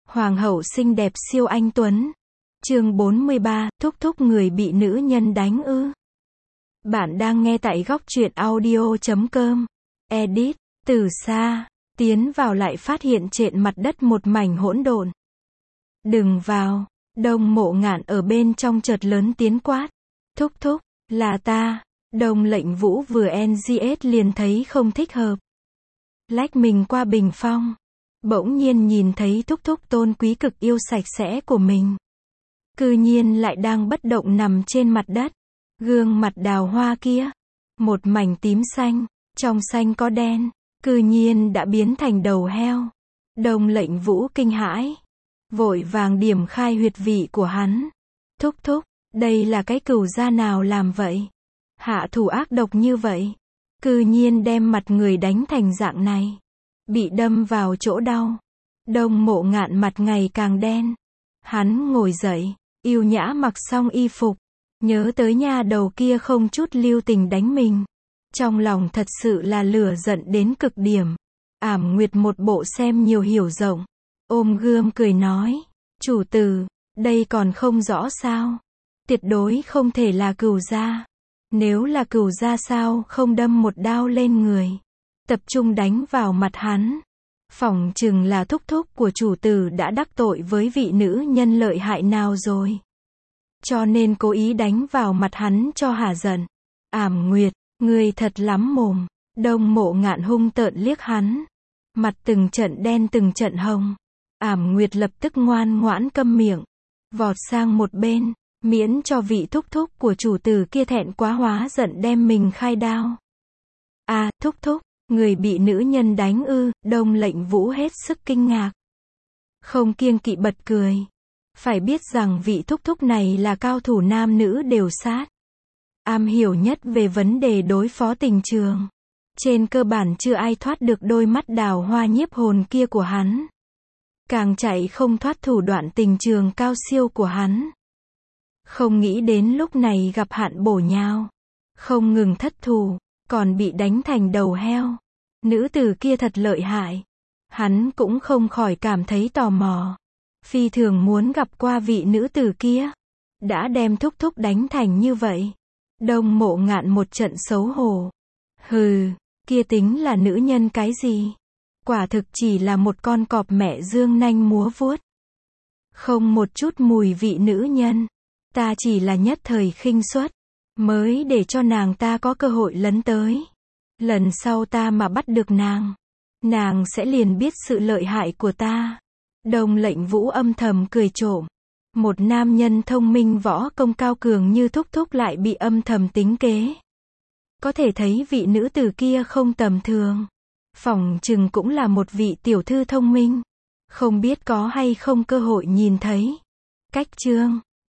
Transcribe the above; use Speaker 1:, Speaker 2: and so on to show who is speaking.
Speaker 1: Hoàng hậu xinh đẹp siêu anh tuấn. Chương 43, thúc thúc người bị nữ nhân đánh ư. Bạn đang nghe tại góc truyện audio.com. Edit, từ xa, tiến vào lại phát hiện trên mặt đất một mảnh hỗn độn. Đừng vào, Đông Mộ Ngạn ở bên trong chợt lớn tiếng quát. Thúc thúc, là ta. Đông Lệnh Vũ vừa NGS liền thấy không thích hợp. Lách mình qua bình phong. Bỗng nhiên nhìn thấy thúc thúc tôn quý cực yêu sạch sẽ của mình. Cư nhiên lại đang bất động nằm trên mặt đất. Gương mặt đào hoa kia. Một mảnh tím xanh, trong xanh có đen. Cư nhiên đã biến thành đầu heo. Đông Lệnh Vũ kinh hãi. Vội vàng điểm khai huyệt vị của hắn. Thúc thúc, đây là cái cừu gia nào làm vậy? Hạ thủ ác độc như vậy. Cư nhiên đem mặt người đánh thành dạng này. Bị đâm vào chỗ đau. Đông Mộ Ngạn mặt ngày càng đen. Hắn ngồi dậy, yêu nhã mặc xong y phục. Nhớ tới nha đầu kia không chút lưu tình đánh mình. Trong lòng thật sự là lửa giận đến cực điểm. Ảm Nguyệt một bộ xem nhiều hiểu rộng. Ôm gươm cười nói. Chủ tử, đây còn không rõ sao? Tuyệt đối không thể là cừu gia. Nếu là cừu gia sao không đâm một đao lên người. Tập trung đánh vào mặt hắn. Phỏng chừng là thúc thúc của chủ tử đã đắc tội với vị nữ nhân lợi hại nào rồi. Cho nên cố ý đánh vào mặt hắn cho hả giận. Ảm Nguyệt, ngươi thật lắm mồm. Đông Mộ Ngạn hung tợn liếc hắn. Mặt từng trận đen từng trận hồng. Ảm Nguyệt lập tức ngoan ngoãn câm miệng. Vọt sang một bên, miễn cho vị thúc thúc của chủ tử kia thẹn quá hóa giận đem mình khai đao. À, thúc thúc, người bị nữ nhân đánh ư? Đông Lệnh Vũ hết sức kinh ngạc. Không kiêng kỵ bật cười. Phải biết rằng vị thúc thúc này là cao thủ nam nữ đều sát. Am hiểu nhất về vấn đề đối phó tình trường. Trên cơ bản chưa ai thoát được đôi mắt đào hoa nhiếp hồn kia của hắn. Càng chạy không thoát thủ đoạn tình trường cao siêu của hắn. Không nghĩ đến lúc này gặp hạn bổ nhào. Không ngừng thất thủ, còn bị đánh thành đầu heo. Nữ tử kia thật lợi hại. Hắn cũng không khỏi cảm thấy tò mò. Phi thường muốn gặp qua vị nữ tử kia. Đã đem thúc thúc đánh thành như vậy. Đông Mộ Ngạn một trận xấu hổ. Hừ, kia tính là nữ nhân cái gì? Quả thực chỉ là một con cọp mẹ dương nanh múa vuốt. Không một chút mùi vị nữ nhân. Ta chỉ là nhất thời khinh suất. Mới để cho nàng ta có cơ hội lấn tới. Lần sau ta mà bắt được nàng sẽ liền biết sự lợi hại của ta. Đông Lệnh Vũ âm thầm cười trộm. Một nam nhân thông minh võ công cao cường như thúc thúc lại bị âm thầm tính kế. Có thể thấy vị nữ tử kia không tầm thường. Phỏng chừng cũng là một vị tiểu thư thông minh. Không biết có hay không cơ hội nhìn thấy. Cách chương